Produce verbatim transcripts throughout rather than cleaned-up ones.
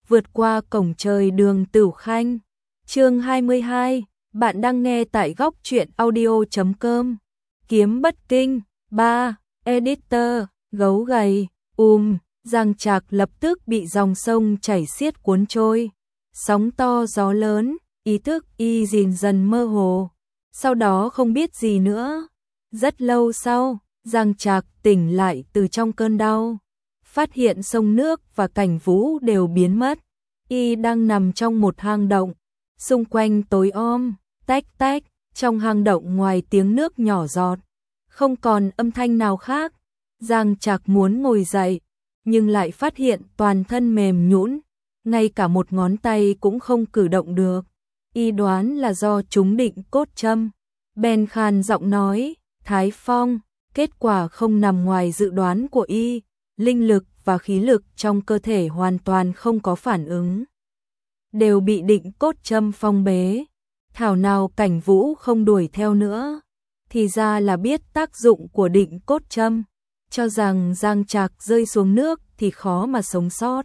vượt qua cổng trời Đường Tửu Khanh. Chương hai mươi hai, bạn đang nghe tại góc truyện audio chấm com. Kiếm bất kinh. ba. Editor, gấu gầy. Um, Giang Trạc lập tức bị dòng sông chảy xiết cuốn trôi. Sóng to gió lớn, ý thức y dần dần mơ hồ. Sau đó không biết gì nữa. Rất lâu sau, Giang Trạc tỉnh lại từ trong cơn đau. Phát hiện sông nước và cảnh vũ đều biến mất. Y đang nằm trong một hang động. Xung quanh tối om, tách tách, trong hang động ngoài tiếng nước nhỏ giọt. Không còn âm thanh nào khác. Giang Trạc muốn ngồi dậy, nhưng lại phát hiện toàn thân mềm nhũn, ngay cả một ngón tay cũng không cử động được. Y đoán là do trúng định cốt châm. Bèn khàn giọng nói, Thái Phong, kết quả không nằm ngoài dự đoán của Y. Linh lực và khí lực trong cơ thể hoàn toàn không có phản ứng. Đều bị định cốt châm phong bế. Thảo nào cảnh vũ không đuổi theo nữa. Thì ra là biết tác dụng của định cốt châm. Cho rằng Giang Trạc rơi xuống nước thì khó mà sống sót.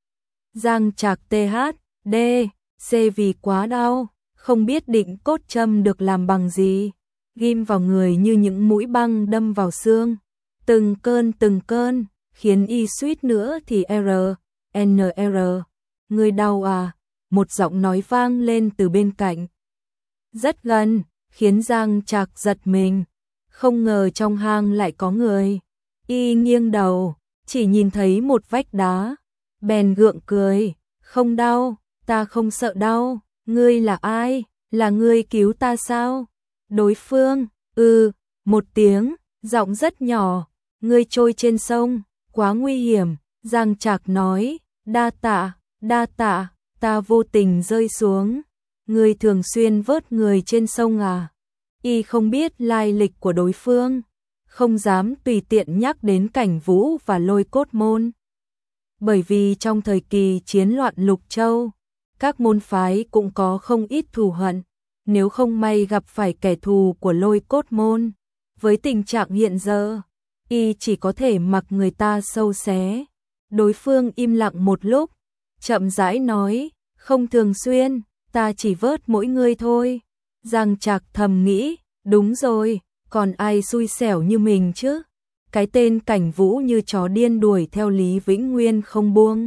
Giang Trạc tê hát đê xê vì quá đau, không biết định cốt châm được làm bằng gì. Ghim vào người như những mũi băng đâm vào xương. Từng cơn từng cơn, khiến Y suýt nữa thì R, N R. Người đau à? Một giọng nói vang lên từ bên cạnh. Rất gần, khiến Giang Trạc giật mình. Không ngờ trong hang lại có người. Y nghiêng đầu, chỉ nhìn thấy một vách đá. Bèn gượng cười, không đau, ta không sợ đau. Ngươi là ai? Là ngươi cứu ta sao? Đối phương, ừ, một tiếng, giọng rất nhỏ. Ngươi trôi trên sông, quá nguy hiểm. Giang Trạc nói, đa tạ, đa tạ, ta vô tình rơi xuống. Ngươi thường xuyên vớt người trên sông à? Y không biết lai lịch của đối phương, không dám tùy tiện nhắc đến cảnh vũ và lôi cốt môn. Bởi vì trong thời kỳ chiến loạn Lục Châu, các môn phái cũng có không ít thù hận. Nếu không may gặp phải kẻ thù của lôi cốt môn, với tình trạng hiện giờ, Y chỉ có thể mặc người ta sâu xé. Đối phương im lặng một lúc, chậm rãi nói, không thường xuyên, ta chỉ vớt mỗi người thôi. Giang Trạc thầm nghĩ, đúng rồi, còn ai xui xẻo như mình chứ? Cái tên cảnh vũ như chó điên đuổi theo Lý Vĩnh Nguyên không buông.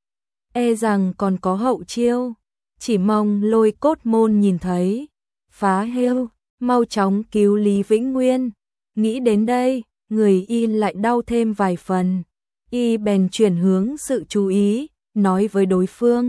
E rằng còn có hậu chiêu, chỉ mong lôi cốt môn nhìn thấy. Phá heo, mau chóng cứu Lý Vĩnh Nguyên. Nghĩ đến đây, người Y lại đau thêm vài phần. Y bèn chuyển hướng sự chú ý, nói với đối phương.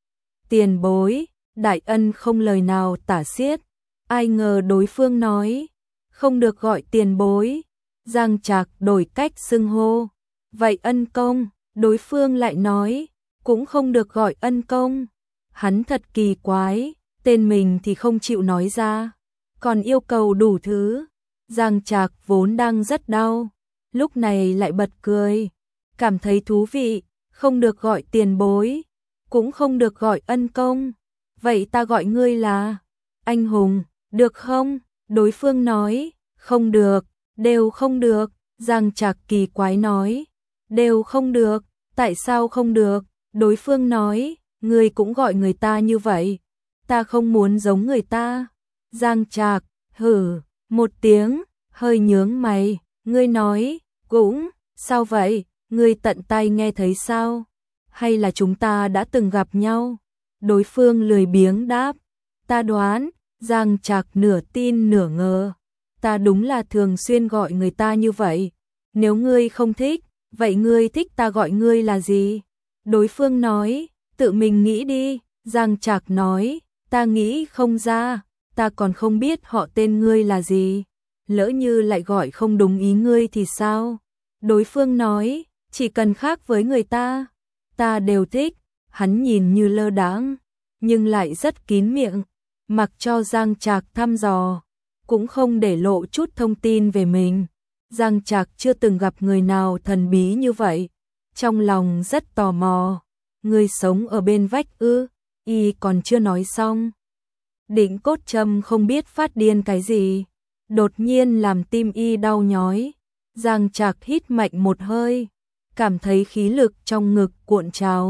Tiền bối, đại ân không lời nào tả xiết. Ai ngờ đối phương nói, không được gọi tiền bối. Giang Trạc đổi cách xưng hô. Vậy ân công, đối phương lại nói, cũng không được gọi ân công. Hắn thật kỳ quái, tên mình thì không chịu nói ra, còn yêu cầu đủ thứ. Giang Trạc vốn đang rất đau, lúc này lại bật cười, cảm thấy thú vị. Không được gọi tiền bối, cũng không được gọi ân công. Vậy ta gọi ngươi là anh hùng, được không? Đối phương nói, không được, đều không được. Giang Trạc kỳ quái nói, đều không được, tại sao không được? Đối phương nói, ngươi cũng gọi người ta như vậy, ta không muốn giống người ta. Giang Trạc, hử, một tiếng, hơi nhướng mày, ngươi nói, cũng, sao vậy? Ngươi tận tay nghe thấy sao? Hay là chúng ta đã từng gặp nhau? Đối phương lười biếng đáp, ta đoán. Giang Trạc nửa tin nửa ngờ, ta đúng là thường xuyên gọi người ta như vậy. Nếu ngươi không thích, vậy ngươi thích ta gọi ngươi là gì? Đối phương nói, tự mình nghĩ đi. Giang Trạc nói, ta nghĩ không ra, ta còn không biết họ tên ngươi là gì. Lỡ như lại gọi không đúng ý ngươi thì sao? Đối phương nói, chỉ cần khác với người ta, ta đều thích. Hắn nhìn như lơ đãng, nhưng lại rất kín miệng, mặc cho Giang Trạc thăm dò, cũng không để lộ chút thông tin về mình. Giang Trạc chưa từng gặp người nào thần bí như vậy, trong lòng rất tò mò. Người sống ở bên vách ư? Y còn chưa nói xong, định cốt châm không biết phát điên cái gì, đột nhiên làm tim Y đau nhói. Giang Trạc hít mạnh một hơi, cảm thấy khí lực trong ngực cuộn trào,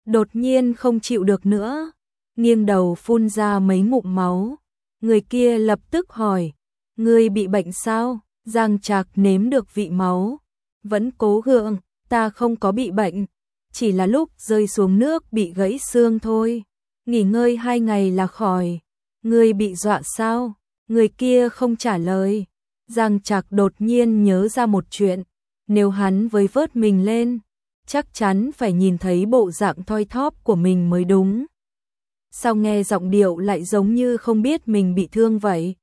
đột nhiên không chịu được nữa, nghiêng đầu phun ra mấy ngụm máu. Người kia lập tức hỏi, ngươi bị bệnh sao? Giang Trạc nếm được vị máu, vẫn cố gượng, ta không có bị bệnh, chỉ là lúc rơi xuống nước bị gãy xương thôi, nghỉ ngơi hai ngày là khỏi. Ngươi bị dọa sao? Người kia không trả lời. Giang Trạc đột nhiên nhớ ra một chuyện, nếu hắn với vớt mình lên, chắc chắn phải nhìn thấy bộ dạng thoi thóp của mình mới đúng. Sao nghe giọng điệu lại giống như không biết mình bị thương vậy?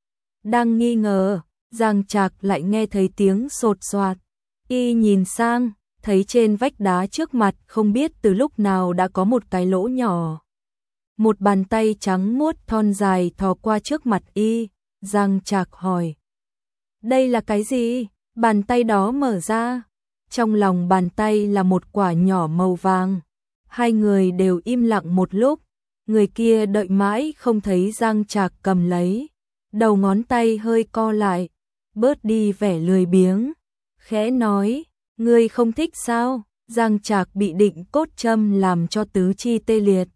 Đang nghi ngờ, Giang Trạc lại nghe thấy tiếng sột soạt. Y nhìn sang, thấy trên vách đá trước mặt không biết từ lúc nào đã có một cái lỗ nhỏ. Một bàn tay trắng muốt thon dài thò qua trước mặt Y. Giang Trạc hỏi, đây là cái gì? Bàn tay đó mở ra, trong lòng bàn tay là một quả nhỏ màu vàng. Hai người đều im lặng một lúc, người kia đợi mãi không thấy Giang Trạc cầm lấy, đầu ngón tay hơi co lại, bớt đi vẻ lười biếng, khẽ nói, ngươi không thích sao? Giang Trạc bị định cốt châm làm cho tứ chi tê liệt,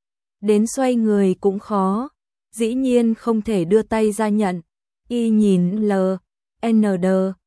đến xoay người cũng khó, dĩ nhiên không thể đưa tay ra nhận. Y nhìn L, N D,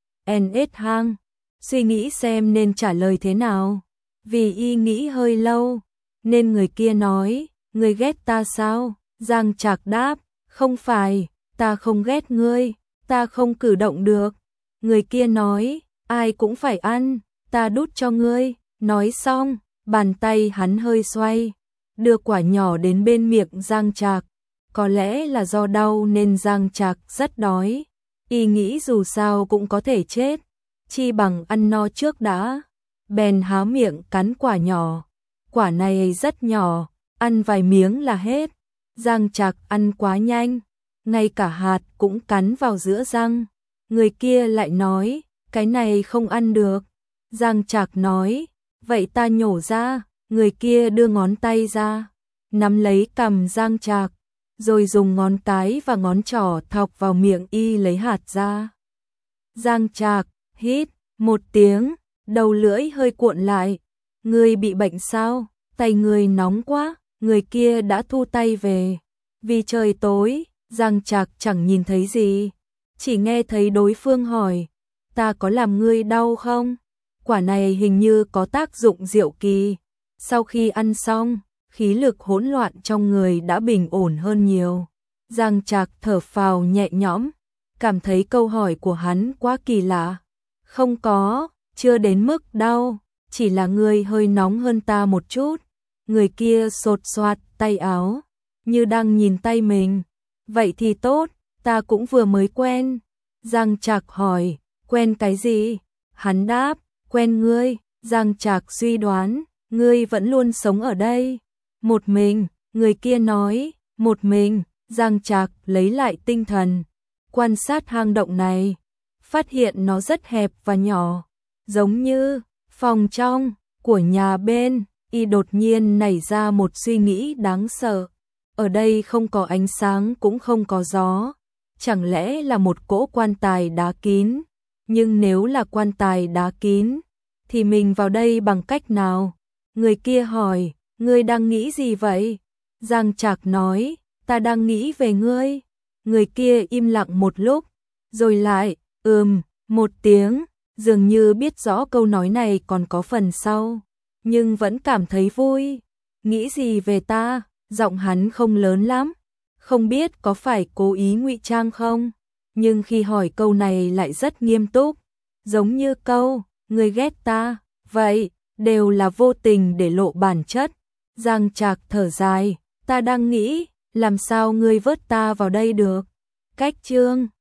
N S hang, suy nghĩ xem nên trả lời thế nào. Vì Y nghĩ hơi lâu, nên người kia nói, ngươi ghét ta sao? Giang Trạc đáp, không phải, ta không ghét ngươi, ta không cử động được. Người kia nói, ai cũng phải ăn, ta đút cho ngươi. Nói xong, bàn tay hắn hơi xoay, đưa quả nhỏ đến bên miệng Giang Trạc. Có lẽ là do đau nên Giang Trạc rất đói. Y nghĩ dù sao cũng có thể chết, chi bằng ăn no trước đã. Bèn há miệng cắn quả nhỏ. Quả này rất nhỏ, ăn vài miếng là hết. Giang Trạc ăn quá nhanh, ngay cả hạt cũng cắn vào giữa răng. Người kia lại nói, cái này không ăn được. Giang Trạc nói, vậy ta nhổ ra. Người kia đưa ngón tay ra, nắm lấy cằm Giang Trạc, rồi dùng ngón cái và ngón trỏ thọc vào miệng Y lấy hạt ra. Giang Trạc hít một tiếng, đầu lưỡi hơi cuộn lại. Ngươi bị bệnh sao? Tay ngươi nóng quá. Người kia đã thu tay về. Vì trời tối, Giang Trạc chẳng nhìn thấy gì, chỉ nghe thấy đối phương hỏi, ta có làm ngươi đau không? Quả này hình như có tác dụng diệu kỳ. Sau khi ăn xong, khí lực hỗn loạn trong người đã bình ổn hơn nhiều. Giang Trạc thở phào nhẹ nhõm, cảm thấy câu hỏi của hắn quá kỳ lạ. Không có, chưa đến mức đau, chỉ là ngươi hơi nóng hơn ta một chút. Người kia sột soạt tay áo, như đang nhìn tay mình. Vậy thì tốt, ta cũng vừa mới quen. Giang Trạc hỏi, quen cái gì? Hắn đáp, quen ngươi. Giang Trạc suy đoán, ngươi vẫn luôn sống ở đây. Một mình, người kia nói, một mình. Giang Trạc lấy lại tinh thần, quan sát hang động này, phát hiện nó rất hẹp và nhỏ, giống như phòng trong của nhà bên. Y đột nhiên nảy ra một suy nghĩ đáng sợ. Ở đây không có ánh sáng cũng không có gió, chẳng lẽ là một cỗ quan tài đá kín? Nhưng nếu là quan tài đá kín, thì mình vào đây bằng cách nào? Người kia hỏi, ngươi đang nghĩ gì vậy? Giang Trạc nói, ta đang nghĩ về ngươi. Người kia im lặng một lúc, rồi lại, ừm, một tiếng, dường như biết rõ câu nói này còn có phần sau, nhưng vẫn cảm thấy vui. Nghĩ gì về ta? Giọng hắn không lớn lắm, không biết có phải cố ý ngụy trang không, nhưng khi hỏi câu này lại rất nghiêm túc, giống như câu, ngươi ghét ta, vậy, đều là vô tình để lộ bản chất. Giang Trạc thở dài, ta đang nghĩ, làm sao ngươi vớt ta vào đây được? Cách chương